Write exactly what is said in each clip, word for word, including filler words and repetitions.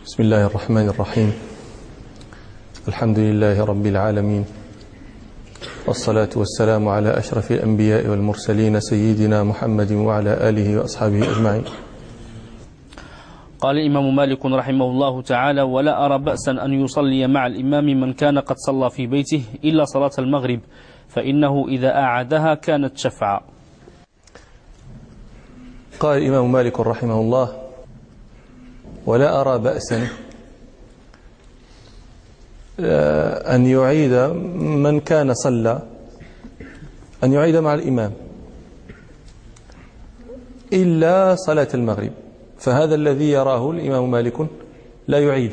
بسم الله الرحمن الرحيم. الحمد لله رب العالمين، والصلاة والسلام على أشرف الأنبياء والمرسلين سيدنا محمد وعلى آله وأصحابه أجمعين. قال الإمام مالك رحمه الله تعالى: ولا أرى بأسا أن يصلي مع الإمام من كان قد صلى في بيته إلا صلاة المغرب، فإنه إذا أعادها كانت شفعا. قال الإمام مالك رحمه الله: ولا أرى بأسا أن يعيد من كان صلى أن يعيد مع الإمام إلا صلاة المغرب، فهذا الذي يراه الإمام مالك لا يعيد.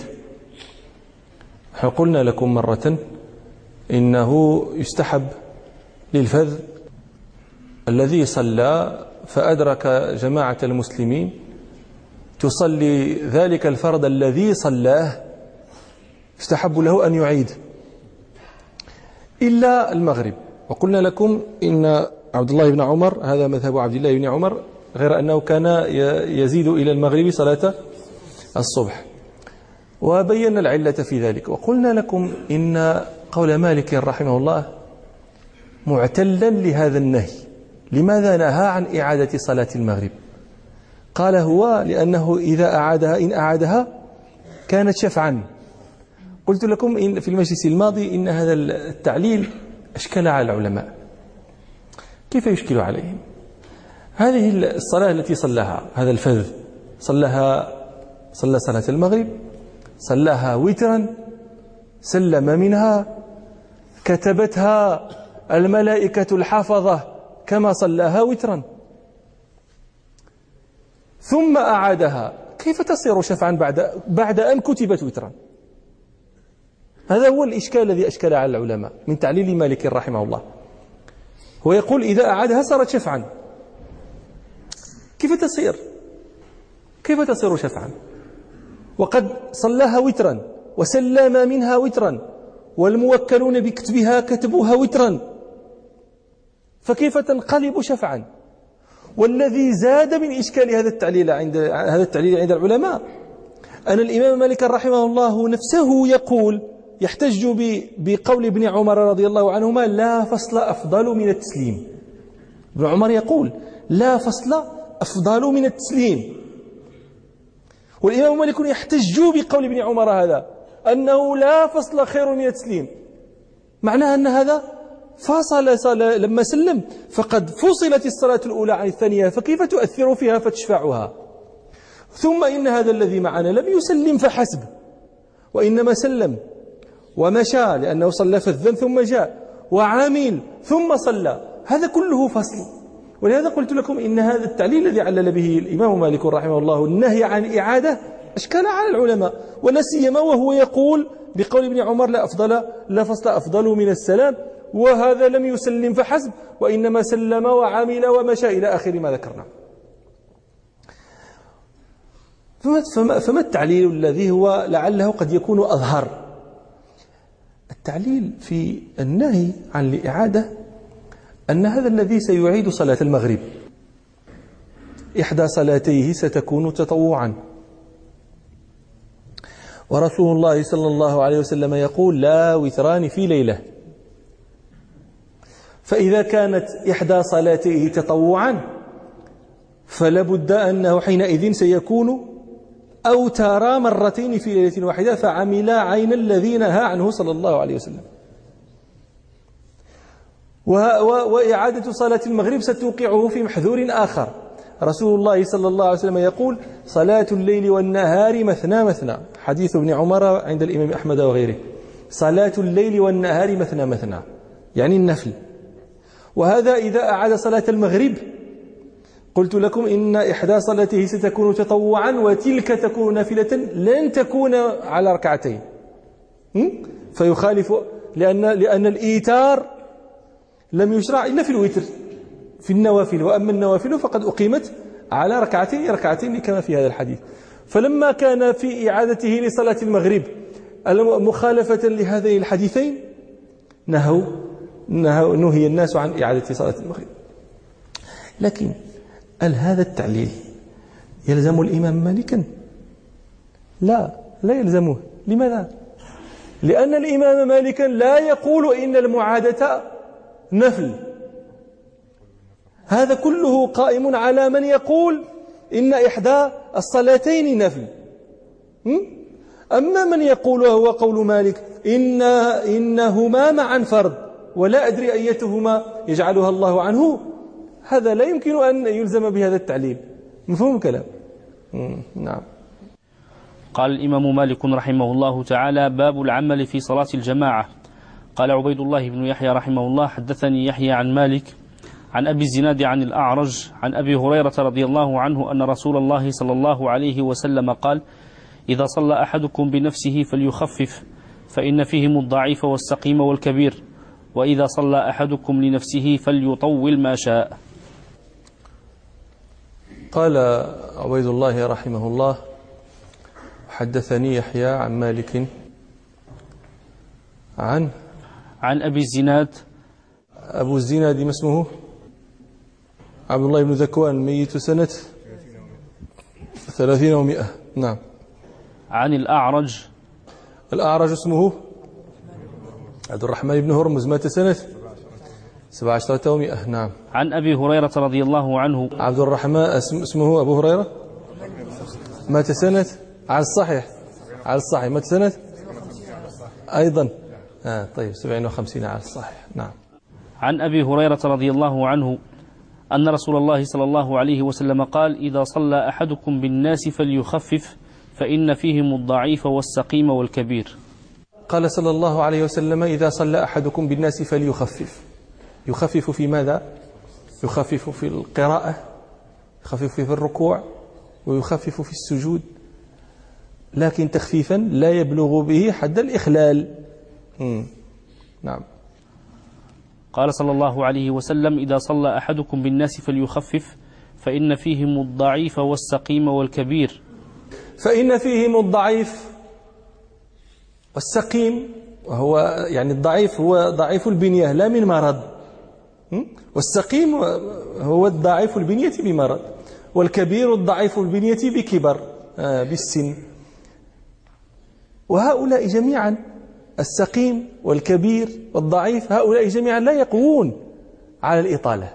قلنا لكم مرة إنه يستحب للفذ الذي صلى فأدرك جماعة المسلمين تصلي ذلك الفرض الذي صلاه، يستحب له أن يعيد إلا المغرب. وقلنا لكم إن عبد الله بن عمر، هذا مذهب عبد الله بن عمر، غير أنه كان يزيد إلى المغرب صلاة الصبح، وبينا العلة في ذلك. وقلنا لكم إن قول مالك رحمه الله معتلا لهذا النهي. لماذا نهى عن إعادة صلاة المغرب؟ قال هو لأنه إذا أعادها إن أعادها كانت شفعا. قلت لكم إن في المجلس الماضي إن هذا التعليل أشكل على العلماء. كيف يشكل عليهم؟ هذه الصلاة التي صلىها، هذا الفذ صلىها، صلى صلاة المغرب، صلىها وترا، سلم منها، كتبتها الملائكة الحافظة كما صلىها وترا، ثم أعادها، كيف تصير شفعا بعد بعد أن كتبت وترا؟ هذا هو الإشكال الذي أشكل على العلماء من تعليل مالك رحمه الله. هو يقول إذا أعادها صارت شفعا. كيف تصير كيف تصير شفعا وقد صلاها وترا وسلم منها وترا والموكلون بكتبها كتبوها وترا، فكيف تنقلب شفعا؟ والذي زاد من إشكال هذا التعليل عند هذا التعليل عند العلماء أن الإمام مالك رحمه الله نفسه يقول، يحتج بقول ابن عمر رضي الله عنهما: لا فصل أفضل من التسليم. ابن عمر يقول: لا فصل أفضل من التسليم. والإمام مالك يحتج بقول ابن عمر هذا أنه لا فصل خير من التسليم، معناه أن هذا فاصل صلاة لما سلم فقد فصلت الصلاة الأولى عن الثانية، فكيف تؤثر فيها فتشفعها؟ ثم إن هذا الذي معنا لم يسلم فحسب، وإنما سلم ومشى لأنه صلى فذا ثم جاء وعامل ثم صلى، هذا كله فصل. ولهذا قلت لكم إن هذا التعليل الذي علل به الإمام مالك رحمه الله النهي عن إعادة أشكال على العلماء، ولا سيما وهو يقول بقول ابن عمر: لا أفضل لا فصل أفضل من السلام، وهذا لم يسلم فحسب وإنما سلم وعمل ومشى إلى آخر ما ذكرنا. فما التعليل الذي هو لعله قد يكون أظهر؟ التعليل في النهي عن الإعادة أن هذا الذي سيعيد صلاة المغرب إحدى صلاتيه ستكون تطوعا، ورسول الله صلى الله عليه وسلم يقول: لا وتران في ليلة. فإذا كانت إحدى صلاتيه تطوعا فلابد أنه حينئذ سيكون أوتر مرتين في ليلة واحدة، فعمل عين الذي نهى عنه صلى الله عليه وسلم. وإعادة صلاة المغرب ستوقعه في محذور آخر. رسول الله صلى الله عليه وسلم يقول: صلاة الليل والنهار مثنى مثنى، حديث ابن عمر عند الإمام أحمد وغيره. صلاة الليل والنهار مثنى مثنى يعني النفل. وهذا إذا أعاد صلاة المغرب قلت لكم إن إحدى صلاته ستكون تطوعا وتلك تكون نافلة لن تكون على ركعتين، فيخالف، لأن لأن الإيتار لم يشرع إلا في الوتر في النوافل، وأما النوافل فقد أقيمت على ركعتين ركعتين كما في هذا الحديث. فلما كان في إعادته لصلاة المغرب مخالفة لهذين الحديثين نهوا نهي الناس عن إعادة صلاة المغرب. لكن هل هذا التعليل يلزم الإمام مالكا؟ لا، لا يلزمه. لماذا؟ لأن الإمام مالكا لا يقول إن المعادة نفل. هذا كله قائم على من يقول إن إحدى الصلاتين نفل. أما من يقول وهو قول مالك إن إنهما معا فرض ولا أدري أيتهما يجعلها الله عنه، هذا لا يمكن أن يلزم بهذا التعليل. مفهوم الكلام؟ نعم. قال الإمام مالك رحمه الله تعالى: باب العمل في صلاة الجماعة. قال عبيد الله بن يحيى رحمه الله: حدثني يحيى عن مالك عن أبي الزناد عن الأعرج عن أبي هريرة رضي الله عنه أن رسول الله صلى الله عليه وسلم قال: إذا صلى أحدكم بنفسه فليخفف فإن فيهم الضعيف والسقيم والكبير، وإذا صلى أحدكم لنفسه فليطول ما شاء. قال عبيد الله رحمه الله: حدثني يحيى عن مالك عن عن أبي الزناد. أبو الزناد ما اسمه؟ عبد الله بن ذكوان، ميت سنة ثلاثين ومئة. نعم. عن الأعرج. الأعرج اسمه عبد الرحمن بن هرمز، مات سنة سبع عشرة ومئة. نعم. عن أبي هريرة رضي الله عنه. عبد الرحمن اسمه أبو هريرة، مات سنة على الصحيح على الصحيح مات سنة أيضا آه طيب سبعين وخمسين على الصحيح. نعم. عن أبي هريرة رضي الله عنه أن رسول الله صلى الله عليه وسلم قال: إذا صلى أحدكم بالناس فليخفف فإن فيهم الضعيف والسقيم والكبير. قال صلى الله عليه وسلم: إذا صلى أحدكم بالناس فليخفف. يخفف في ماذا؟ يخفف في القراءة، يخفف في الركوع، ويخفف في السجود، لكن تخفيفا لا يبلغ به حد الإخلال. مم. نعم. قال صلى الله عليه وسلم: إذا صلى أحدكم بالناس فليخفف فإن فيهم الضعيف والسقيم والكبير. فإن فيهم الضعيف والسقيم، وهو يعني الضعيف هو ضعيف البنية لا من مرض، والسقيم هو الضعيف البنية بمرض، والكبير الضعيف البنية بكبر آه بالسن. وهؤلاء جميعا، السقيم والكبير والضعيف، هؤلاء جميعا لا يقوون على الإطالة،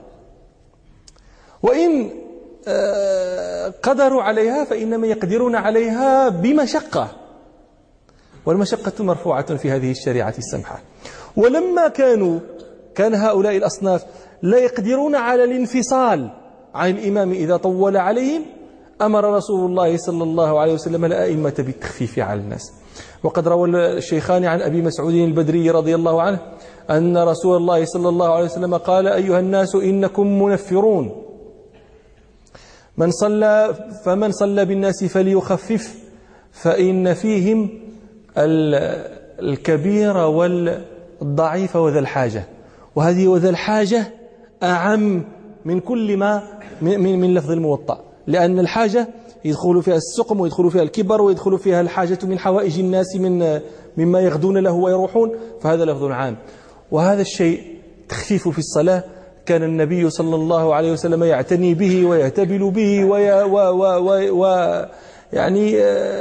وإن قدروا عليها فإنما يقدرون عليها بمشقة، والمشقة مرفوعة في هذه الشريعة السمحة. ولما كانوا كان هؤلاء الأصناف لا يقدرون على الانفصال عن الإمام إذا طول عليهم، أمر رسول الله صلى الله عليه وسلم الأئمة بالتخفيف على الناس. وقد روى الشيخان عن أبي مسعود البدري رضي الله عنه أن رسول الله صلى الله عليه وسلم قال: أيها الناس إنكم منفرون، من صلى فمن صلى بالناس فليخفف فإن فيهم الكبير والضعيف وذا الحاجة. وهذه وذا الحاجة أعم من كل ما من, من لفظ الموطأ، لأن الحاجة يدخل فيها السقم ويدخل فيها الكبر ويدخل فيها الحاجة من حوائج الناس من مما يغدون له ويروحون، فهذا لفظ عام. وهذا الشيء تخفيف في الصلاة كان النبي صلى الله عليه وسلم يعتني به ويهتبل به وي و و و و يعني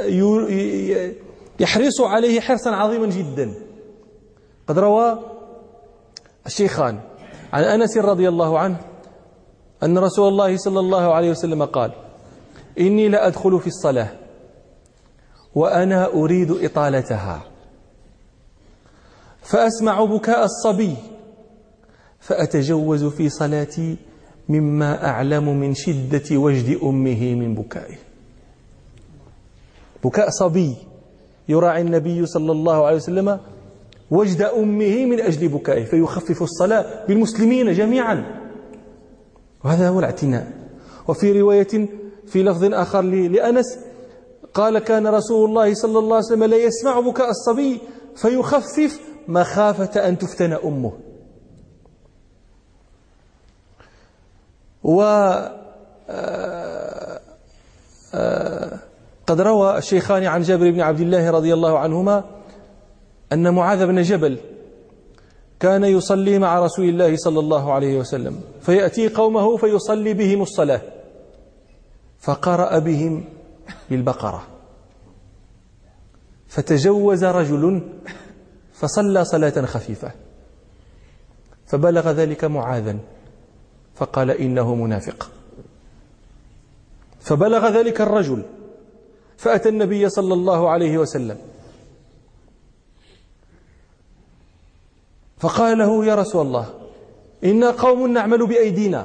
يحرص عليه حرصا عظيما جدا. قد روى الشيخان عن أنس رضي الله عنه أن رسول الله صلى الله عليه وسلم قال: إني لأدخل في الصلاة وأنا أريد إطالتها فأسمع بكاء الصبي فأتجوز في صلاتي مما أعلم من شدة وجد أمه من بكائه. بكاء صبي يراعي النبي صلى الله عليه وسلم وجد أمه من أجل بكائه، فيخفف الصلاة بالمسلمين جميعا، وهذا هو الاعتناء. وفي رواية في لفظ آخر لأنس قال: كان رسول الله صلى الله عليه وسلم لا يسمع بكاء الصبي فيخفف مخافة أن تفتن أمه. وقد روى الشيخان عن جابر بن عبد الله رضي الله عنهما أن معاذ بن جبل كان يصلي مع رسول الله صلى الله عليه وسلم، فيأتي قومه فيصلي بهم الصلاة، فقرأ بهم بالبقرة، فتجوز رجل فصلى صلاة خفيفة، فبلغ ذلك معاذا فقال إنه منافق. فبلغ ذلك الرجل فأتى النبي صلى الله عليه وسلم فقال له: يا رسول الله، إنا قوم نعمل بأيدينا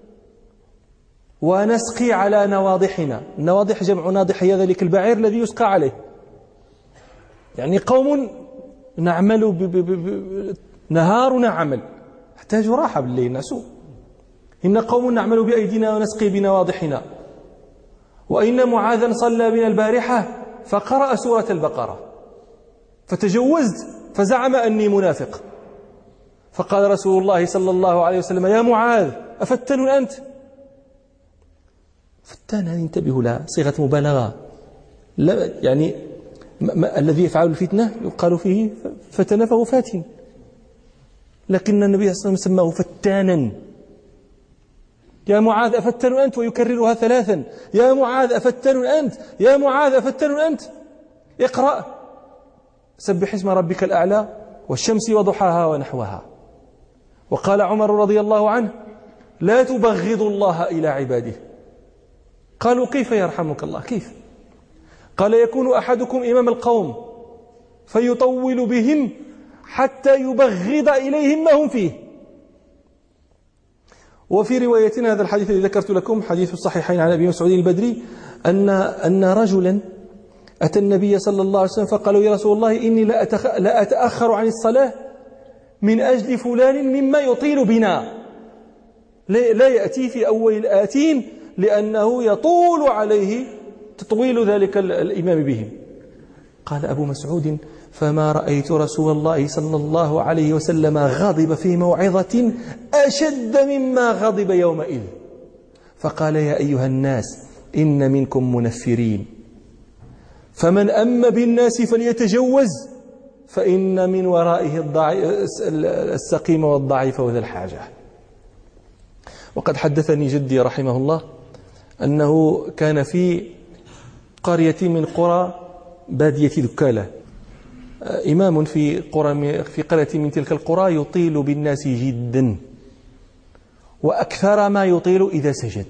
ونسقي على نواضحنا. النواضح جمع ناضح، هي ذلك البعير الذي يسقى عليه. يعني قوم نعمل ب ب ب نهارنا عمل، احتاج راحة بالليل نسوء. إن قوم نعمل بأيدينا ونسقي بنواضحنا، وإن معاذا صلى بنا البارحة فقرأ سورة البقرة، فتجوزت فزعم أني منافق. فقال رسول الله صلى الله عليه وسلم: يا معاذ، أفتن أنت؟ فتان هذه انتبهوا لها، صيغة مبالغة. لا يعني ما ما الذي يفعل الفتنة يقال فيه فتن فهو فاتن، لكن النبي صلى الله عليه وسلم سماه فتانا. يا معاذ أفتن أنت، ويكررها ثلاثا: يا معاذ أفتن أنت، يا معاذ أفتن أنت. اقرأ سبح اسم ربك الأعلى والشمس وضحاها ونحوها. وقال عمر رضي الله عنه: لا تبغضوا الله إلى عباده. قالوا: كيف يرحمك الله؟ كيف؟ قال: يكون أحدكم إمام القوم فيطول بهم حتى يبغض إليهم ما هم فيه. وفي روايتنا هذا الحديث الذي ذكرت لكم حديث الصحيحين عن أبي مسعود البدري أن أن رجلا أتى النبي صلى الله عليه وسلم فقالوا: يا رسول الله، إني لا أتأخر عن الصلاة من أجل فلان مما يطيل بنا، لا يأتي في أول الآتين لأنه يطول عليه تطويل ذلك الإمام بهم. قال أبو مسعود: فما رأيت رسول الله صلى الله عليه وسلم غضب في موعظة أشد مما غضب يومئذ. فقال: يا أيها الناس، إن منكم منفرين، فمن أم بالناس فليتجوز، فإن من ورائه السقيم والضعيف وذا الحاجة. وقد حدثني جدي رحمه الله أنه كان في قرية من قرى بادية دكالة إمام في قرى في قرية من تلك القرى يطيل بالناس جدا، وأكثر ما يطيل إذا سجد،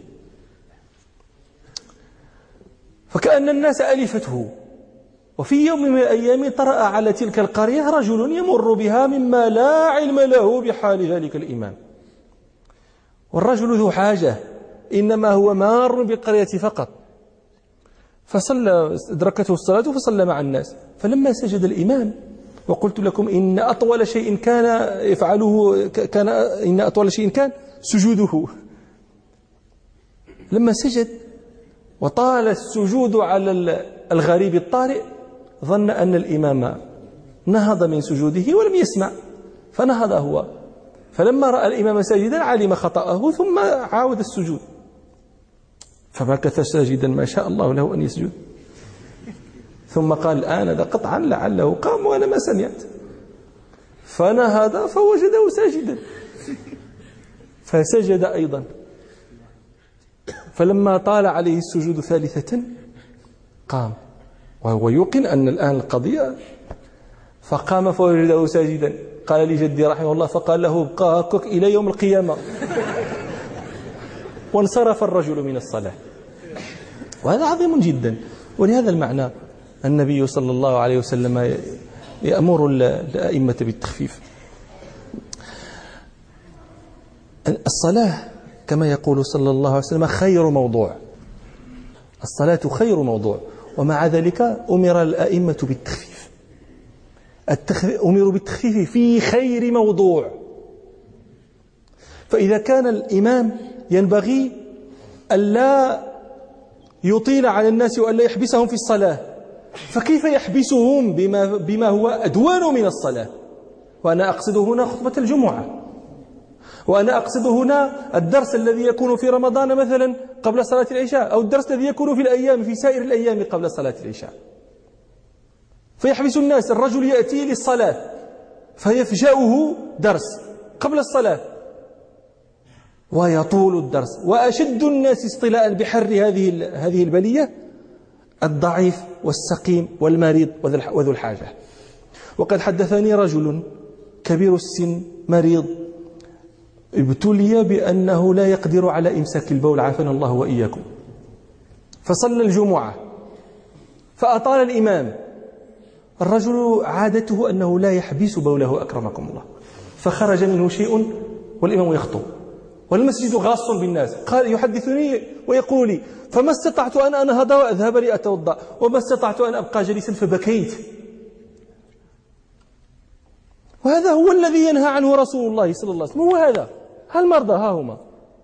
فكأن الناس ألفته. وفي يوم من الأيام طرأ على تلك القرية رجل يمر بها مما لا علم له بحال ذلك الإمام، والرجل ذو حاجة، إنما هو مار بالقرية فقط، فصلى أدركته الصلاة فصلى مع الناس. فلما سجد الإمام، وقلت لكم إن أطول شيء كان يفعله كان إن أطول شيء كان سجوده، لما سجد وطال السجود على الغريب الطارئ ظن أن الإمام نهض من سجوده ولم يسمع، فنهض هو، فلما رأى الإمام ساجدا علم خطأه ثم عاود السجود، فمكث ساجدا ما شاء الله له أن يسجد، ثم قال: الآن هذا قطعا لعله قام وأنا ما سمعت، فنهض فوجده ساجدا فسجد أيضا. فلما طال عليه السجود ثالثة قام وهو يوقن أن الآن القضية، فقام فوجده ساجدا. قال لي جدي رحمه الله: فقال له: ابقى هكك إلى يوم القيامة. وانصرف الرجل من الصلاة. وهذا عظيم جدا. ولهذا المعنى النبي صلى الله عليه وسلم يأمر الأئمة بالتخفيف. الصلاة كما يقول صلى الله عليه وسلم خير موضوع، الصلاة خير موضوع، ومع ذلك أمر الأئمة بالتخفيف. التخفيف أمروا بالتخفيف في خير موضوع. فإذا كان الإمام ينبغي ألا يطيل على الناس وألا يحبسهم في الصلاة، فكيف يحبسهم بما, بما هو أدوان من الصلاة؟ وأنا أقصد هنا خطبة الجمعة، وأنا أقصد هنا الدرس الذي يكون في رمضان مثلا قبل صلاة العشاء، أو الدرس الذي يكون في الأيام في سائر الأيام قبل صلاة العشاء. فيحبس الناس، الرجل يأتي للصلاة فيفجأه درس قبل الصلاة ويطول الدرس. وأشد الناس اصطلاء بحر هذه هذه البلية الضعيف والسقيم والمريض وذو الحاجة. وقد حدثني رجل كبير السن مريض ابتلي بأنه لا يقدر على إمساك البول، عافانا الله وإياكم، فصلى الجمعة فأطال الإمام. الرجل عادته أنه لا يحبس بوله أكرمكم الله، فخرج منه شيء والإمام يخطب والمسجد غاص بالناس. قال يحدثني ويقول لي: فما استطعت أن أنهض وأذهب لأتوضأ وما استطعت أن أبقى جليسا فبكيت. وهذا هو الذي ينهى عنه رسول الله صلى الله عليه وسلم، هو هذا. ها المرضى ها هما.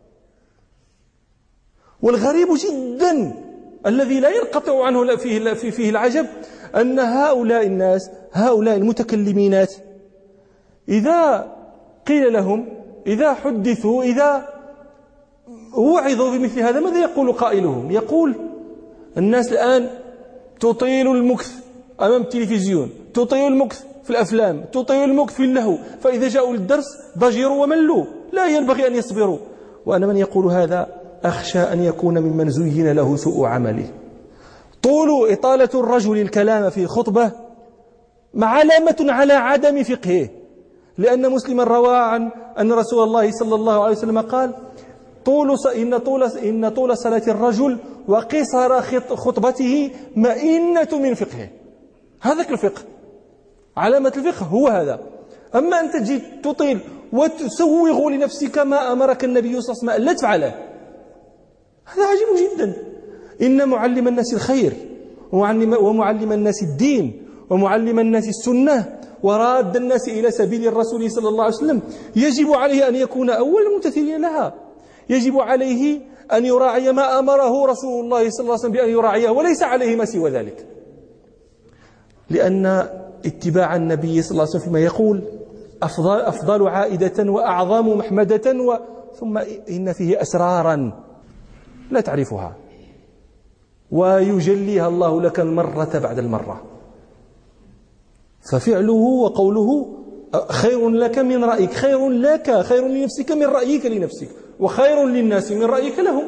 والغريب جدا الذي لا ينقطع عنه فيه, فيه العجب أن هؤلاء الناس، هؤلاء المتكلمينات، إذا قيل لهم، إذا حدثوا، إذا وعظوا بمثل هذا، ماذا يقول قائلهم؟ يقول: الناس الآن تطيل المكث أمام التلفزيون، تطيل المكث في الأفلام، تطيل المكث في اللهو، فإذا جاءوا للدرس ضجروا وملوا، لا ينبغي أن يصبروا. وأنا من يقول هذا أخشى أن يكون ممن زين له سوء عمله. طول إطالة الرجل الكلام في خطبة علامة على عدم فقهه، لأن مسلما روى عن أن رسول الله صلى الله عليه وسلم قال: طول إن طول إن طول صلاة الرجل وقصر خطبته مئنة من فقهه. هذاك الفقه، علامة الفقه هو هذا. أما أن تجي تطيل وتسوغ لنفسك ما أمرك النبي صلى الله عليه وسلم لا تفعله، هذا عجيب جدا. إن معلم الناس الخير ومعلم الناس الدين ومعلم الناس السنة وراد الناس إلى سبيل الرسول صلى الله عليه وسلم يجب عليه أن يكون أول الممتثلين لها، يجب عليه أن يراعي ما أمره رسول الله صلى الله عليه وسلم بأن يراعيه، وليس عليه ما سوى ذلك. لأن اتباع النبي صلى الله عليه وسلم فيما يقول أفضل, أفضل عائدة وأعظم محمدة و... ثم إن فيه أسرارا لا تعرفها ويجليها الله لك المرة بعد المرة. ففعله وقوله خير لك من رأيك، خير لك، خير لنفسك من رأيك لنفسك، وخير للناس من رأيك لهم.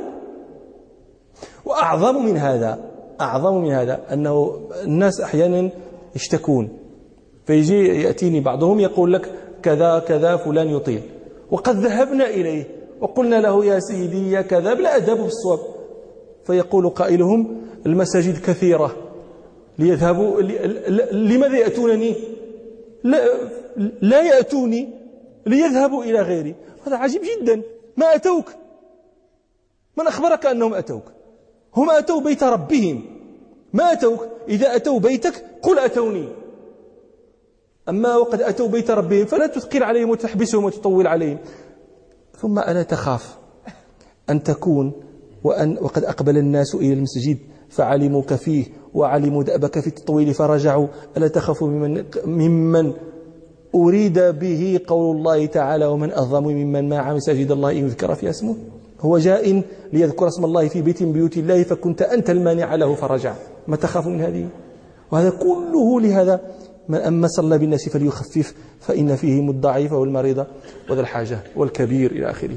وأعظم من هذا، أعظم من هذا أنه الناس أحيانا يشتكون، فيجي يأتيني بعضهم يقول لك كذا كذا فلان يطيل، وقد ذهبنا إليه وقلنا له يا سيدي يا كذا بلا أدب بالصواب، فيقول قائلهم: المساجد كثيرة ليذهبوا، لماذا يأتونني؟ لا, لا يأتوني ليذهبوا إلى غيري. هذا عجيب جدا. ما أتوك؟ من أخبرك أنهم أتوك؟ هم أتوا بيت ربهم، ما أتوك. إذا أتوا بيتك قل أتوني، أما وقد أتوا بيت ربهم فلا تثقل عليهم وتحبسهم وتطول عليهم. ثم ألا تخاف أن تكون وأن وقد أقبل الناس إلى المسجد فعلموك فيه وعلموا دأبك في التطويل فرجعوا، ألا تخاف ممن, ممن أريد به قول الله تعالى: ومن أظلم ممن منع مساجد الله إن يذكر فيها اسمه. هو جاء ليذكر اسم الله في بيت من بيوت الله فكنت أنت المانع له فرجع. ما تخاف من هذه؟ وهذا كله لهذا: من أما صلى بالناس فليخفف فإن فيهم الضعيف والمريض وذا الحاجة والكبير إلى آخره.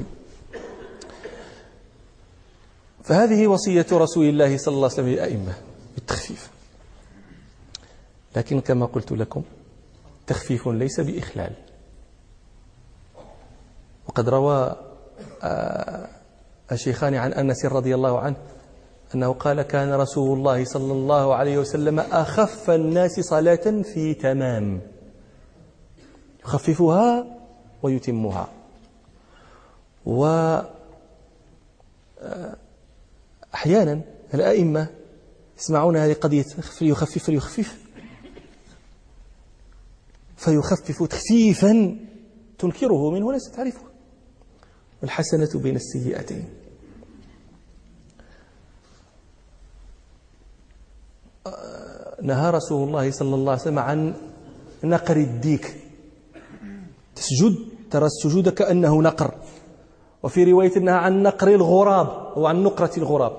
فهذه وصية رسول الله صلى الله عليه وسلم للأئمة بالتخفيف. لكن كما قلت لكم تخفيف ليس بإخلال. وقد روى الشيخان عن أنس رضي الله عنه أنه قال: كان رسول الله صلى الله عليه وسلم أخف الناس صلاة في تمام، يخففها ويتمها. وأحيانا الأئمة يسمعون هذه قضية فليخفف فليخفف فيخفف تخفيفا تنكره منه وليس تعرفه. والحسنة بين السيئتين. نهى رسول الله صلى الله عليه وسلم عن نقر الديك. تسجد ترى السجود كأنه نقر. وفي رواية نهى عن نقر الغراب أو عن نقرة الغراب.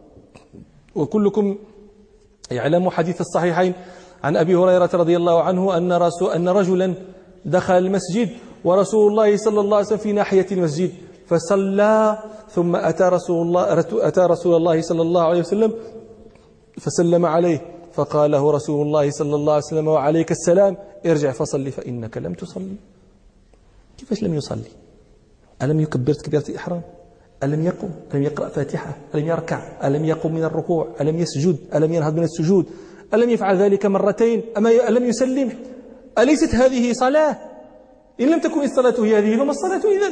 وكلكم يعلم حديث الصحيحين عن أبي هريرة رضي الله عنه أن رسول أن رجلا دخل المسجد ورسول الله صلى الله عليه وسلم في ناحية المسجد فصلى، ثم أتى رسول الله أتى رسول الله صلى الله عليه وسلم فسلم عليه فقال له رسول الله صلى الله عليه وسلم وعليك السلام ارجع فصلي فإنك لم تصلي. كيفاش لم يصلي؟ ألم يكبر تكبيرة الإحرام؟ ألم يقم؟ ألم يقرأ فاتحة؟ ألم يركع؟ ألم يقم من الركوع؟ ألم يسجد؟ ألم ينهض من السجود؟ ألم يفعل ذلك مرتين؟ ألم يسلم؟ أليست هذه صلاة؟ إن لم تكن الصلاة هي هذه فما الصلاة إذن؟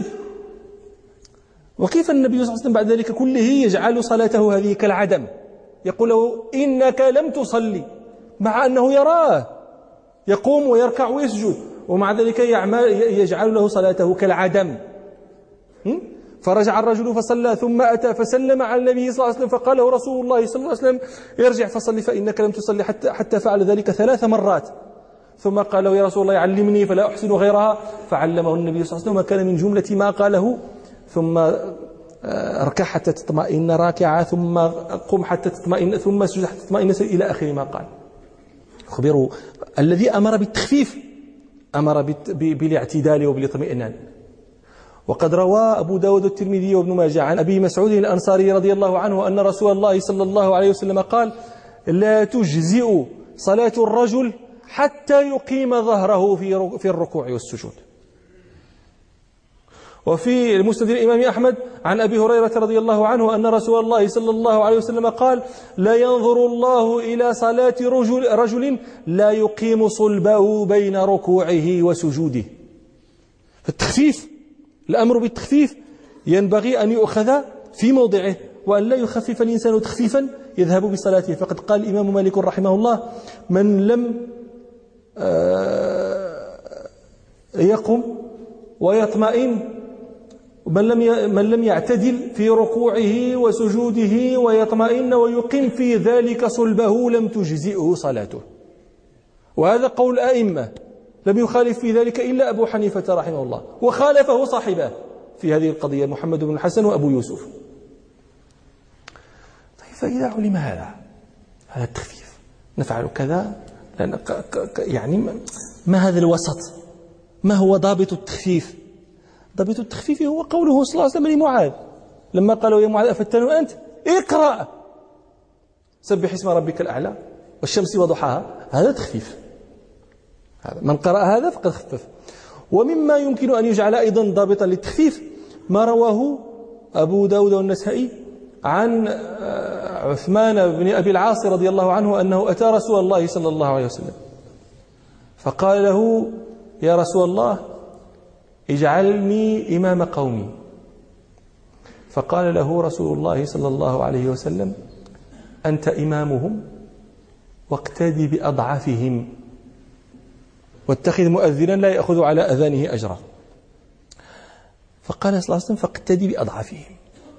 وكيف النبي صلى الله عليه وسلم بعد ذلك كله يجعل صلاته هذه كالعدم؟ يقول له إنك لم تصلي، مع أنه يراه يقوم ويركع ويسجد، ومع ذلك يجعل له صلاته كالعدم. فرجع الرجل فصلى ثم أتى فسلم على النبي صلى الله عليه وسلم فقال له رسول الله صلى الله عليه وسلم ارجع فصلي فإنك لم تصلي، حتى, حتى فعل ذلك ثلاث مرات. ثم قال له يا رسول الله علمني فلا أحسن غيرها، فعلمه النبي صلى الله عليه وسلم، وكان من جملة ما قاله ثم اركع حتى تطمئن راكعا، ثم قم حتى تطمئن، ثم اسجد حتى تطمئن، إلى آخر ما قال. خبروا الذي أمر بالتخفيف أمر بالاعتدال وبالاطمئنان. وقد روى أبو داود والترمذي وابن ماجه عن أبي مسعود الأنصاري رضي الله عنه أن رسول الله صلى الله عليه وسلم قال لا تجزئ صلاة الرجل حتى يقيم ظهره في الركوع والسجود. وفي المسند الإمام أحمد عن أبي هريرة رضي الله عنه أن رسول الله صلى الله عليه وسلم قال لا ينظر الله إلى صلاة رجل, رجل لا يقيم صلبه بين ركوعه وسجوده. فالتخفيف، الأمر بالتخفيف ينبغي أن يؤخذ في موضعه، وأن لا يخفف الإنسان تخفيفا يذهب بصلاته. فقد قال الإمام مالك رحمه الله من لم يقم ويطمئن، من لم من لم يعتدل في ركوعه وسجوده ويطمئن ويقيم في ذلك صلبه لم تجزئه صلاته. وهذا قول أئمة لم يخالف في ذلك إلا أبو حنيفة رحمه الله، وخالفه صاحبه في هذه القضية محمد بن الحسن وأبو يوسف. طيب فإذا علم هذا هذا التخفيف نفعل كذا، يعني ما هذا الوسط؟ ما هو ضابط التخفيف؟ ضابط التخفيف هو قوله صلى الله عليه وسلم لمعاذ لما قالوا يا معاذ أفتن أنت؟ اقرأ سبح اسم ربك الأعلى والشمس وضحاها. هذا تخفيف، هذا من قرأ هذا فقد خفف. ومما يمكن أن يجعل أيضا ضابطا للتخفيف ما رواه أبو داود والنسائي عن عثمان بن أبي العاص رضي الله عنه أنه أتى رسول الله صلى الله عليه وسلم فقال له يا رسول الله اجعلني إمام قومي. فقال له رسول الله صلى الله عليه وسلم أنت إمامهم واقتدي بأضعفهم واتخذ مؤذنا لا يأخذ على أذانه أجرا. فقال صلى الله عليه وسلم فاقتدي بأضعفهم،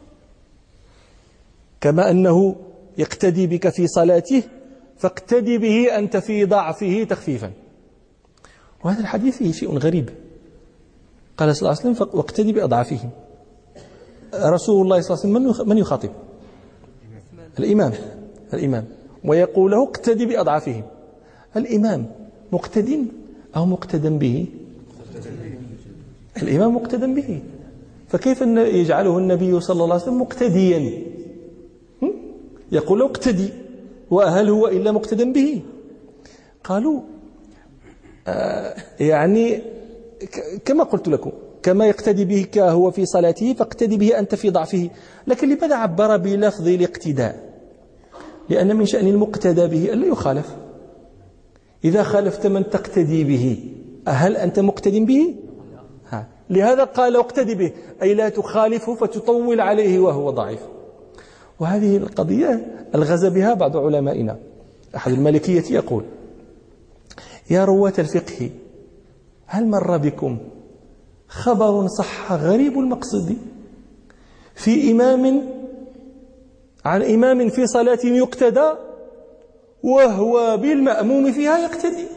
كما أنه يقتدي بك في صلاته فاقتدي به أنت في ضعفه تخفيفا. وهذا الحديث فيه شيء غريب. قال صلى الله عليه وسلم واقتدي بأضعفهم. رسول الله صلى الله عليه وسلم من يخاطب؟ الإمام الإمام ويقول له اقتدي بأضعفهم. الإمام مقتد أو مقتدا به؟ الإمام مقتدا به، فكيف يجعله النبي صلى الله عليه وسلم مقتديا؟ يقول له اقتدي، وهل هو إلا مقتدا به؟ قالوا آه يعني كما قلت لكم كما يقتدي بك هو في صلاته فاقتدي به أنت في ضعفه. لكن لماذا عبر بلفظ الاقتداء؟ لأن من شأن المقتدى به ألا يخالف. إذا خالفت من تقتدي به هل أنت مقتد به؟ ها. لهذا قال اقتدي به أي لا تخالفه فتطول عليه وهو ضعيف. وهذه القضية الغز بها بعض علمائنا. أحد المالكية يقول يا رواة الفقه هل مر بكم خبر صح غريب المقصد في إمام عن إمام في صلاة يقتدى وهو بالمأموم فيها يقتدي؟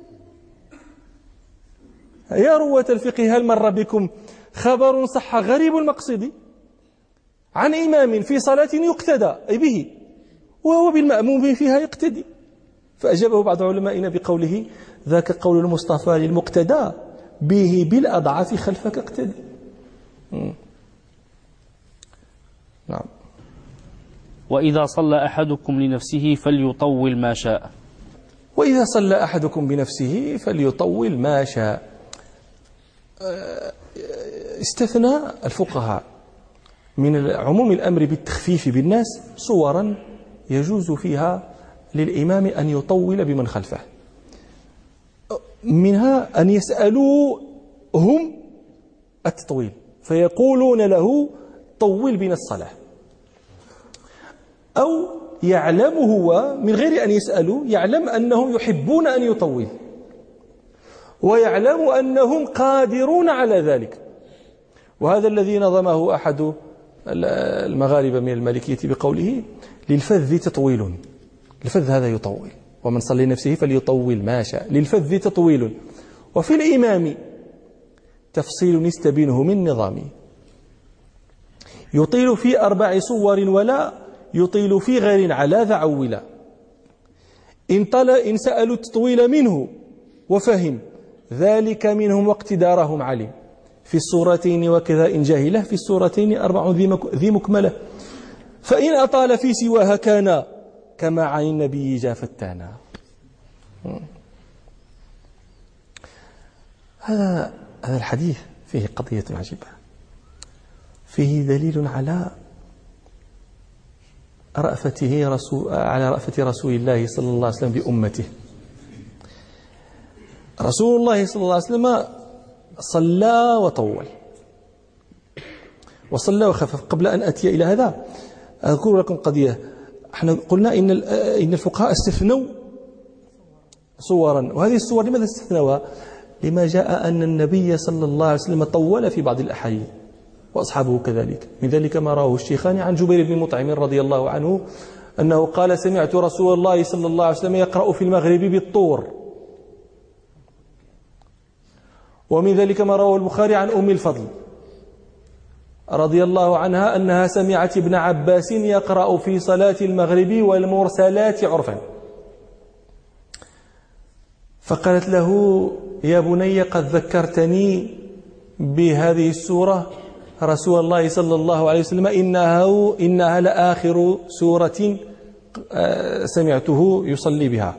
يا رواة الفقه هل مر بكم خبر صح غريب المقصد عن إمام في صلاة يقتدى به وهو بالمأموم فيها يقتدي؟ فأجابه بعض علمائنا بقوله ذاك قول المصطفى للمقتدى به بالأضعاف خلفك اقتدي. نعم. وإذا صلى أحدكم لنفسه فليطول ما شاء. وإذا صلى أحدكم بنفسه فليطول ما شاء. استثنى الفقهاء من عموم الأمر بالتخفيف بالناس صورا يجوز فيها للإمام أن يطول بمن خلفه، منها أن يسألوا هم التطويل فيقولون له طول بنا الصلاة، أو يعلم هو من غير أن يسألوا، يعلم أنهم يحبون أن يطول ويعلم أنهم قادرون على ذلك. وهذا الذي نظمه أحد المغاربة من المالكية بقوله للفذ تطويل. الفذ هذا يطول، ومن صلى نفسه فليطول ما شاء. للفذ تطويل، وفي الإمام تفصيل يستبينه من نظامه، يطيل في أربع صور ولا يطيل في غير على ذا عولا. إن, إن سألوا التطويل منه وفهم ذلك منهم واقتدارهم عليه في الصورتين، وكذا إن جاهله في الصورتين أربع ذي مكملة. فإن أطال في سواها كان كما عن النبي جاء فتانا. هذا هذا الحديث فيه قضية عجيبة، فيه دليل على رأفته رسول على رأفة رسول الله صلى الله عليه وسلم بأمته. رسول الله صلى الله عليه وسلم صلى وطول وصلى وخفف. قبل أن أتي إلى هذا أذكر لكم قضية. احنا قلنا إن إن الفقهاء استثنوا صورا، وهذه الصور لماذا استثنوها؟ لما جاء أن النبي صلى الله عليه وسلم طول في بعض الأحاديث وأصحابه كذلك. من ذلك ما رواه الشيخان عن جبير بن مطعم رضي الله عنه أنه قال سمعت رسول الله صلى الله عليه وسلم يقرأ في المغرب بالطور. ومن ذلك ما رواه البخاري عن أم الفضل رضي الله عنها أنها سمعت ابن عباس يقرأ في صلاة المغرب والمرسلات عرفا، فقالت له يا بني قد ذكرتني بهذه السورة رسول الله صلى الله عليه وسلم إنها, إنها لآخر سورة سمعته يصلي بها.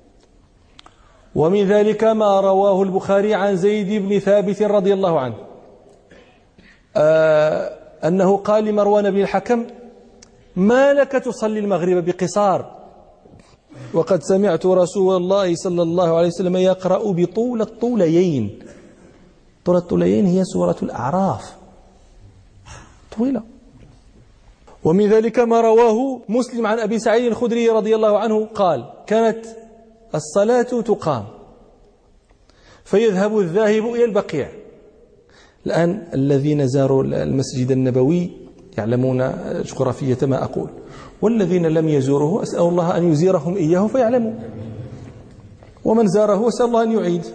ومن ذلك ما رواه البخاري عن زيد بن ثابت رضي الله عنه أنه قال لمروان بن الحكم ما لك تصلي المغرب بقصار وقد سمعت رسول الله صلى الله عليه وسلم يقرأ بطول الطوليين. طول الطوليين هي سورة الأعراف طويلة. ومن ذلك ما رواه مسلم عن أبي سعيد الخدري رضي الله عنه قال كانت الصلاة تقام فيذهب الذاهب إلى البقيع. الآن الذين زاروا المسجد النبوي يعلمون جغرافية ما أقول، والذين لم يزوروه أسأل الله أن يزيرهم إياه فيعلموا، ومن زاره أسأل الله أن يعيد.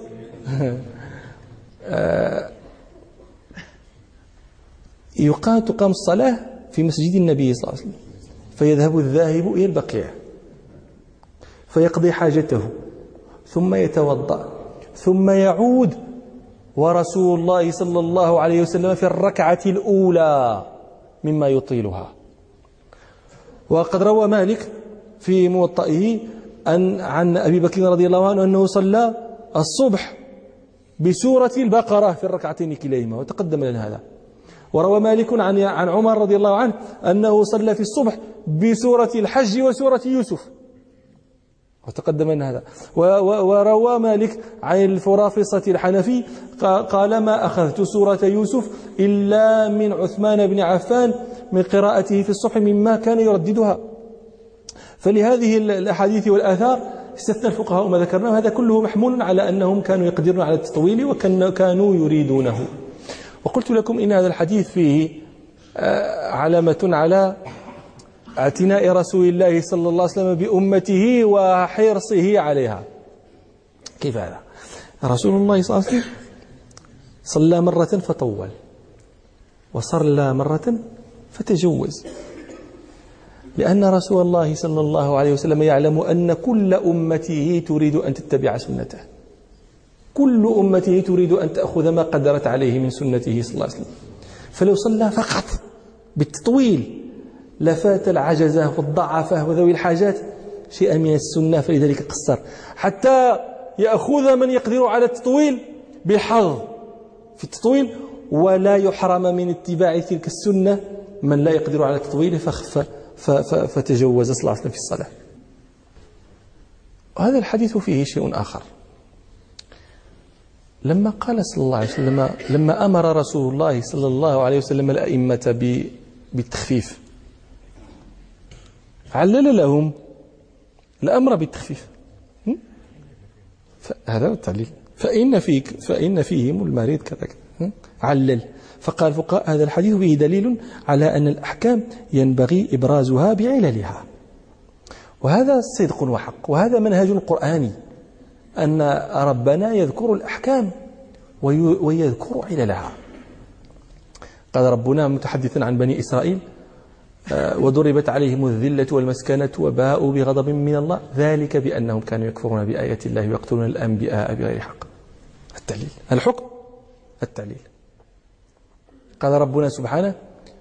يقام تقام الصلاة في مسجد النبي صلى الله عليه وسلم فيذهب الذاهب إلى البقيع فيقضي حاجته ثم يتوضأ ثم يعود، ورسول الله صلى الله عليه وسلم في الركعة الأولى مما يطيلها. وقد روى مالك في موطئه أن عن أبي بكر رضي الله عنه أنه صلى الصبح بسورة البقرة في الركعتين كليهما، وتقدم لنا هذا. وروى مالك عن عن عمر رضي الله عنه أنه صلى في الصبح بسورة الحج وسورة يوسف، وتقدم لنا هذا. وروى مالك عن الفرافصة الحنفي قال ما أخذت سورة يوسف إلا من عثمان بن عفان من قراءته في الصبح مما كان يرددها. فلهذه الأحاديث والآثار استثنى الفقهاء ما ذكرناه، هذا كله محمول على أنهم كانوا يقدرون على التطويل وكانوا يريدونه. وقلت لكم إن هذا الحديث فيه علامة على اعتناء رسول الله صلى الله عليه وسلم بأمته وحرصه عليها. كيف هذا؟ رسول الله صلى الله عليه وسلم صلى مرة فطول، وصلى مرة فتجوز، لأن رسول الله صلى الله عليه وسلم يعلم أن كل أمته تريد أن تتبع سنته، كل أمته تريد أن تأخذ ما قدرت عليه من سنته صلى الله عليه وسلم. فلو صلى فقط بالتطويل لفات العجزة والضعفة وذوي الحاجات شيئا من السنة، فلذلك قصر حتى يأخذ من يقدر على التطويل بالحظ في التطويل، ولا يحرم من اتباع تلك السنة من لا يقدر على التطويل فخف فتجوز صلى الله عليه وسلم في الصلاة. وهذا الحديث فيه شيء آخر. لما قال صلى الله عليه وسلم، لما أمر رسول الله صلى الله عليه وسلم الأئمة بالتخفيف، علل لهم الأمر بالتخفيف. هذا هو التعليل. فإن فيك فإن فيهم المريض كذا علل. فقال الفقهاء هذا الحديث به دليل على أن الأحكام ينبغي إبرازها بعللها، وهذا صدق وحق، وهذا منهج قرآني أن ربنا يذكر الأحكام ويذكر عللها. قال ربنا متحدثا عن بني إسرائيل: وضربت عليهم الذلة والمسكنة وباءوا بغضب من الله ذلك بأنهم كانوا يكفرون بآيات الله ويقتلون الأنبياء بغير حق. التعليل الحكم التعليل. قال ربنا سبحانه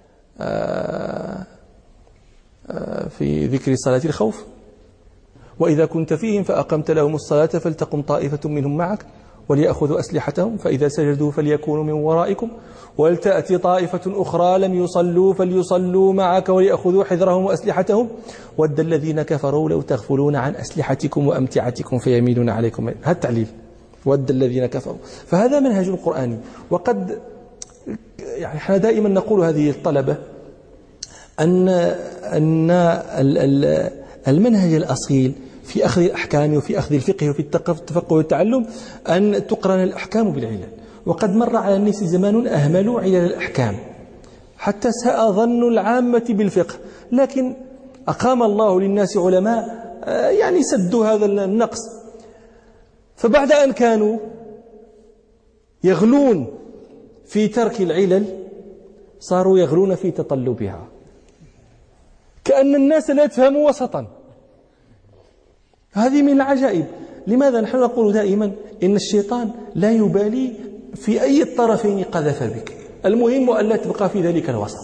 في ذكر صلاة الخوف: وإذا كنت فيهم فأقمت لهم الصلاة فلتقم طائفة منهم معك وليأخذوا أسلحتهم فإذا سجدوا فليكونوا من ورائكم ولتأتي طائفة أخرى لم يصلوا فليصلوا معك وليأخذوا حذرهم وأسلحتهم ود الذين كفروا لو تغفلون عن أسلحتكم وأمتعتكم فيميلون عليكم. هذا التعليل، ود الذين كفروا. فهذا منهج قرآني. وقد يعني احنا دائما نقول هذه الطلبة أن أن المنهج الأصيل في أخذ الأحكام وفي أخذ الفقه وفي التفقه والتعلم أن تقرن الأحكام بالعلل. وقد مر على الناس زمان أهملوا علل الأحكام حتى ساء ظن العامة بالفقه، لكن أقام الله للناس علماء يعني سدوا هذا النقص. فبعد أن كانوا يغلون في ترك العلل صاروا يغلون في تطلبها، كأن الناس لا يفهموا وسطا. هذه من العجائب. لماذا نحن نقول دائما إن الشيطان لا يبالي في أي الطرفين قذف بك، المهم أن لا تبقى في ذلك الوسط.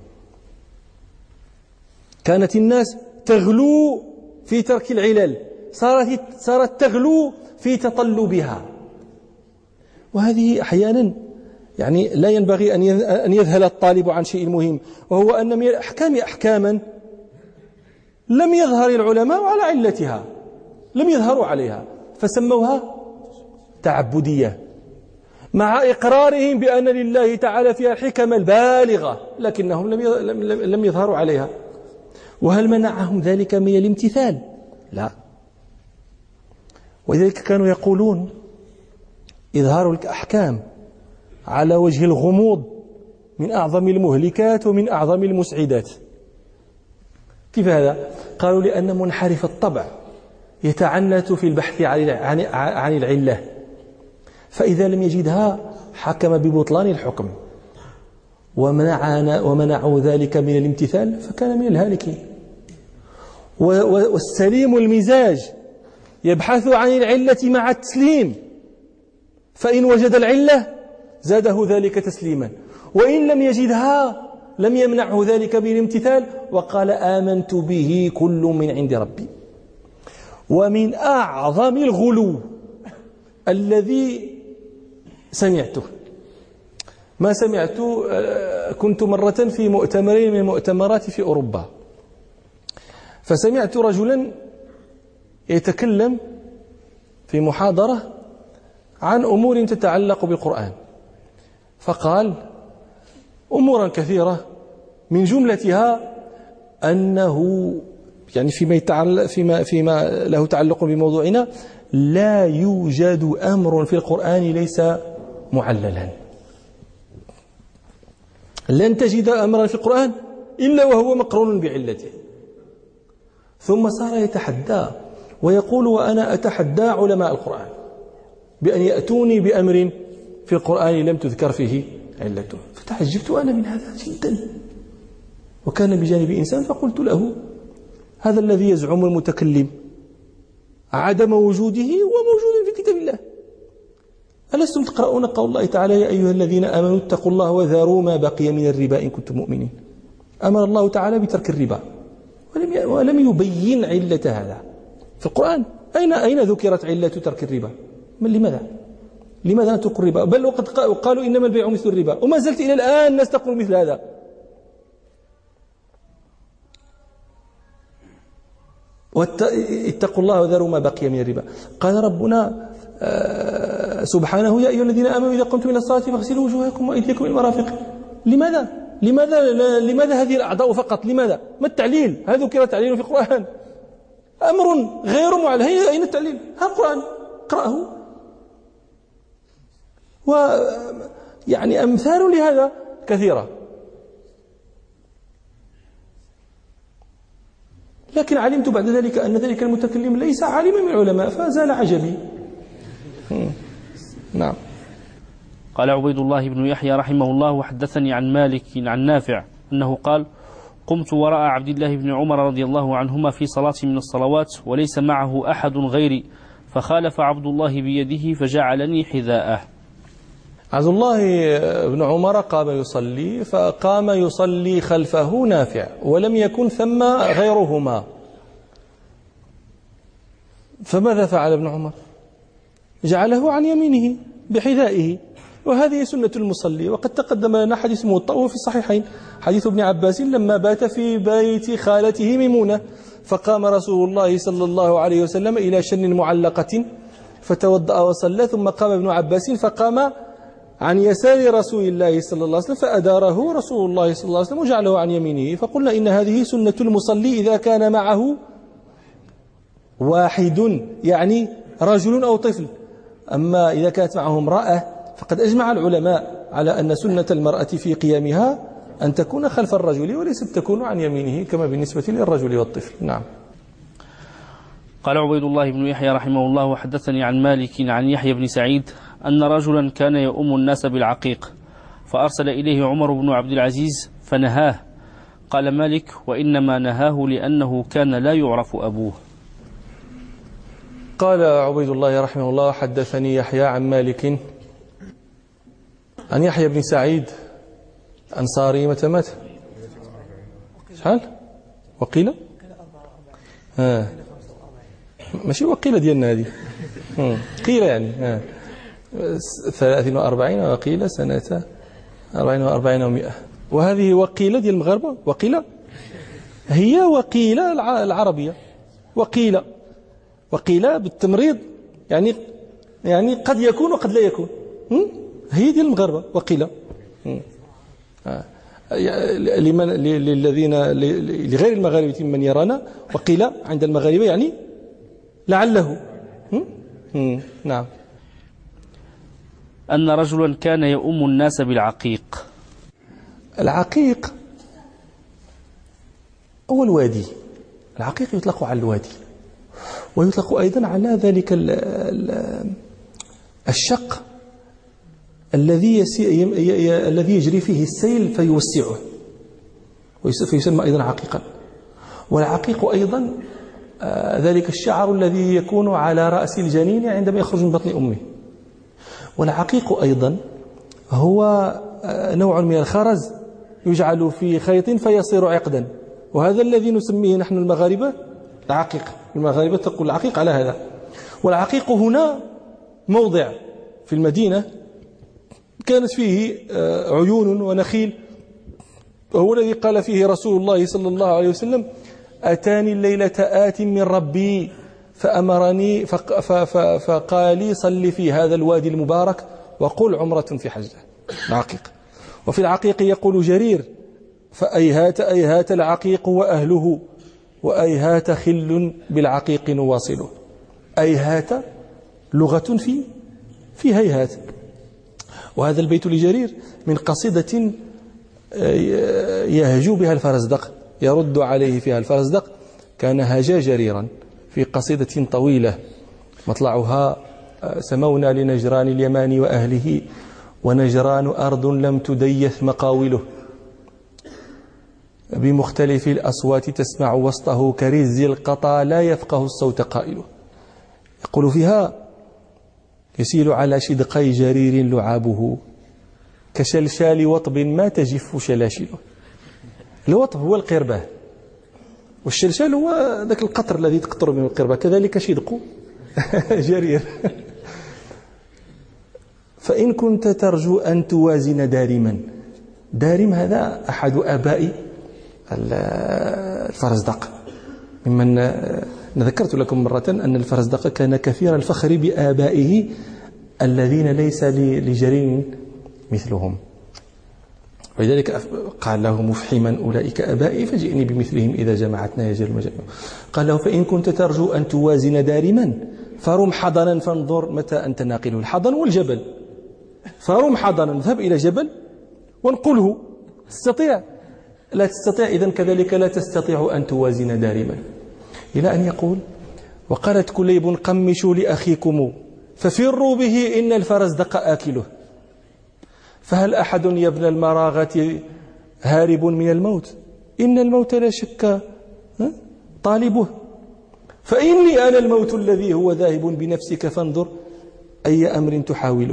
كانت الناس تغلو في ترك العلل، صارت صارت تغلو في تطلبها، وهذه أحيانا يعني لا ينبغي أن يذهل الطالب عن شيء مهم، وهو أن من الأحكام أحكاما لم يظهر العلماء على علتها، لم يظهروا عليها فسموها تعبدية، مع إقرارهم بأن لله تعالى فيها الحكم البالغة، لكنهم لم لم يظهروا عليها. وهل منعهم ذلك من الامتثال؟ لا. ولذلك كانوا يقولون إظهار الأحكام على وجه الغموض من أعظم المهلكات ومن أعظم المسعدات. كيف هذا؟ قالوا لأن منحرف الطبع يتعنت في البحث عن العلة، فإذا لم يجدها حكم ببطلان الحكم، ومنعنا ومنعوا ذلك من الامتثال فكان من الهالكين. والسليم المزاج يبحث عن العلة مع التسليم، فإن وجد العلة زاده ذلك تسليما، وإن لم يجدها لم يمنعه ذلك من الامتثال وقال آمنت به كل من عند ربي. ومن أعظم الغلو الذي سمعته، ما سمعت كنت مرة في مؤتمرين من المؤتمرات في أوروبا، فسمعت رجلا يتكلم في محاضرة عن أمور تتعلق بالقرآن، فقال أمورا كثيرة من جملتها أنه يعني فيما يتعلق فيما فيما له تعلق بموضوعنا لا يوجد أمر في القرآن ليس معللا، لن تجد أمرا في القرآن إلا وهو مقرون بعلته. ثم صار يتحدى ويقول وأنا أتحدى علماء القرآن بأن يأتوني بأمر في القرآن لم تذكر فيه علته. فتعجبت أنا من هذا جدا، وكان بجانب إنسان فقلت له هذا الذي يزعم المتكلم عدم وجوده وموجود في كتاب الله. ألستم تقرؤون قول الله تعالى يا أيها الذين آمنوا اتقوا الله وذروا ما بقي من الربا إن كنتم مؤمنين؟ أمر الله تعالى بترك الربا ولم ولم يبين علة هذا في القرآن. أين أين ذكرت علة ترك الربا؟ من لماذا؟ لماذا نترك الربا؟ بل وقد قالوا إنما البيع مثل الربا، وما زلت إلى الآن الناس تقول مثل هذا. اتقوا الله وذروا ما بقي من الربا. قال ربنا سبحانه: يا أيها الذين آمنوا إذا قمتم إلى الصلاة فاغسلوا وجوهكم وأيديكم إلى المرافق. لماذا؟ لماذا لماذا هذه الأعضاء فقط؟ لماذا؟ ما التعليل؟ هل ذكر تعليل في القرآن؟ أمر غير معلل. أين التعليل؟ ها القرآن اقرأه. ويعني أمثال لهذا كثيرة. لكن علمت بعد ذلك أن ذلك المتكلم ليس عالما من العلماء فزال عجبي. نعم. قال عبيد الله بن يحيى رحمه الله: وحدثني عن مالك عن نافع أنه قال: قمت وراء عبد الله بن عمر رضي الله عنهما في صلاة من الصلوات وليس معه أحد غيري، فخالف عبد الله بيده فجعلني حذاءه. عبد الله بن عمر قام يصلي فقام يصلي خلفه نافع ولم يكن ثم غيرهما، فماذا فعل ابن عمر؟ جعله عن يمينه بحذائه، وهذه سنة المصلي. وقد تقدم لنا حديث موطأ في الصحيحين، حديث ابن عباس لما بات في بيت خالته ميمونة، فقام رسول الله صلى الله عليه وسلم إلى شن معلقة فتوضأ وصلى، ثم قام ابن عباس فقام عن يسار رسول الله صلى الله عليه وسلم فأداره رسول الله صلى الله عليه وسلم وجعله عن يمينه. فقلنا إن هذه سنة المصلي إذا كان معه واحد، يعني رجل أو طفل. أما إذا كانت معه امرأة فقد أجمع العلماء على أن سنة المرأة في قيامها أن تكون خلف الرجل وليست تكون عن يمينه كما بالنسبة للرجل والطفل. نعم. قال عبيد الله بن يحيى رحمه الله: وحدثني عن مالك عن يحيى بن سعيد أن رجلا كان يؤم الناس بالعقيق فأرسل إليه عمر بن عبد العزيز فنهاه. قال مالك: وإنما نهاه لأنه كان لا يعرف أبوه. قال عبيد الله رحمه الله: حدثني يحيى عن مالك عن يحيى بن سعيد أنصاري. متى مات؟ شحال؟ وقيل آه. ماشي وقيل ديالنا هذه، قيل يعني آه. ثلاثين وأربعين وقيل سنة أربعين وأربعين ومئة. وهذه وقيل ديال المغاربة. وقيل هي وقيل العربية، وقيل وقيل بالتمريض، يعني يعني قد يكون وقد لا يكون، هي ديال المغاربة وقيل. لمن للذين لغير المغاربة من يرانا، وقيل عند المغاربة يعني لعله. نعم. أن رجلا كان يؤم الناس بالعقيق. العقيق هو الوادي. العقيق يطلق على الوادي، ويطلق أيضا على ذلك الشق الذي الذي يجري فيه السيل فيوسعه، فيسمى أيضا عقيقا. والعقيق أيضا ذلك الشعر الذي يكون على رأس الجنين عندما يخرج من بطن أمه. والعقيق أيضا هو نوع من الخرز يجعل في خيط فيصير عقدا، وهذا الذي نسميه نحن المغاربة العقيق. المغاربة تقول العقيق على هذا. والعقيق هنا موضع في المدينة كانت فيه عيون ونخيل، وهو الذي قال فيه رسول الله صلى الله عليه وسلم: أتاني الليلة آت من ربي فأمرني فقال لي: صل في هذا الوادي المبارك وقل عمرة في حجة. العقيق. وفي العقيق يقول جرير: فأيهات أيهات العقيق وأهله، وأيهات خل بالعقيق نواصله. أيهات لغة في في هيهات. وهذا البيت لجرير من قصيدة يهجو بها الفرزدق، يرد عليه فيها الفرزدق: كان هجا جريرا في قصيدة طويلة مطلعها: سمونا لنجران اليمان وأهله، ونجران أرض لم تديث مقاوله، بمختلف الأصوات تسمع وسطه، كرز القطا لا يفقه الصوت قائله. يقول فيها: يسيل على شدقي جرير لعابه، كشلشال وطب ما تجف شلاشله. الوطف هو القربة، والشلشال هو ذاك القطر الذي تقطر منه القربة، كذلك شدق جرير. فإن كنت ترجو أن توازن دارما، دارم هذا أحد آباء الفرزدق، ممن ذكرت لكم مرة أن الفرزدق كان كثير الفخر بآبائه الذين ليس لجرير مثلهم، ولذلك قال له مفحما أولئك آبائي فجئني بمثلهم إذا جمعتنا يجل المجمع. قال له فإن كنت ترجو أن توازن دارما فرم حضنا فانظر متى أنت ناقله. الحضن والجبل، فرم حضنا، اذهب إلى جبل وانقله. تستطيع؟ لا تستطيع، إذن كذلك لا تستطيع أن توازن دارما. إلى أن يقول وقالت كليب قمشوا لأخيكم ففروا به إن الفرزدق آكله، فهل أحد يا ابن المراغة هارب من الموت؟ إن الموت لا شك طالبه، فإني أنا الموت الذي هو ذاهب بنفسك فانظر أي أمر تحاوله.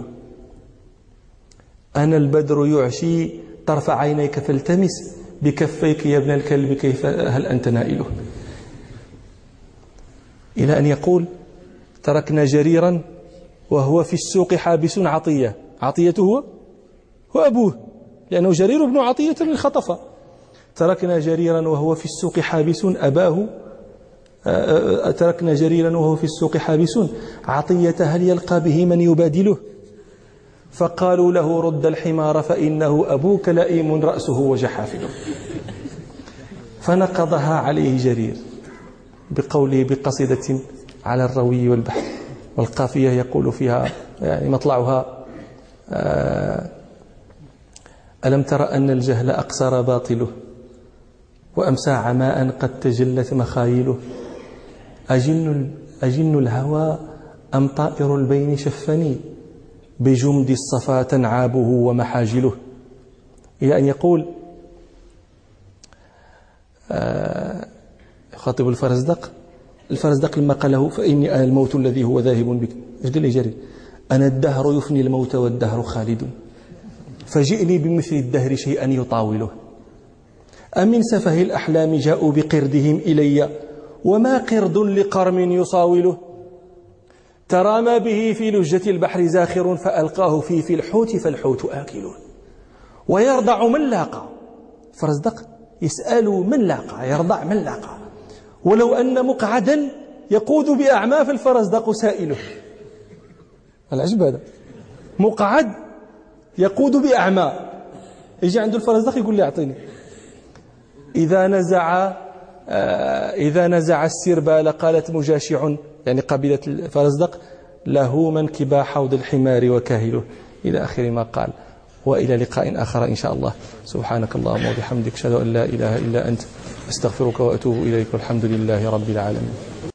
أنا البدر يعشي طرف عينيك فالتمس بكفيك يا ابن الكلب كيف هل أنت نائله. إلى أن يقول تركنا جريرا وهو في السوق حابس عطية، عطيته هو وأبوه لأنه جرير بن عطية الخطفة. تركنا جريرا وهو في السوق حابس أباه، تركنا جريرا وهو في السوق حابس عطية هل يلقى به من يبادله؟ فقالوا له رد الحمار فإنه أبوك لئيم رأسه وجحافله. فنقضها عليه جرير بقوله بقصيدة على الروي والبحر، والقافية يقول فيها يعني مطلعها ألم تر أن الجهل أقصر باطله وأمسى عماء قد تجلت مخايله، أجن, أجن الهوى أم طائر البين شفني بجمد الصفا تنعابه ومحاجله. إلى أن يقول خاطب الفرزدق، الفرزدق لما قال له فإني أنا الموت الذي هو ذاهب بك، إيش قال لي جري؟ أنا الدهر يفني الموت والدهر خالد، فجئني بمثل الدهر شيئا يطاوله. أمن سفه الأحلام جاءوا بقردهم إلي وما قرد لقرم يصاوله، ترى ما به في لجة البحر زاخر فألقاه في في الحوت فالحوت آكله، ويرضع من لاقى. فرزدق يسأل من لاقى، يرضع من لاقى، ولو أن مقعدا يقود بأعمى فالفرزدق سائله. العجب هذا، مقعد يقود بأعمى، يجي عنده الفرزدق يقول لي أعطيني. إذا نزع إذا نزع السربال قالت مجاشع، يعني قبيلة الفرزدق له منكب حوض الحمار وكاهله، إلى آخر ما قال. وإلى لقاء آخر إن شاء الله. سبحانك اللهم وبحمدك أشهد أن لا إله إلا أنت أستغفرك وأتوب إليك، والحمد لله رب العالمين.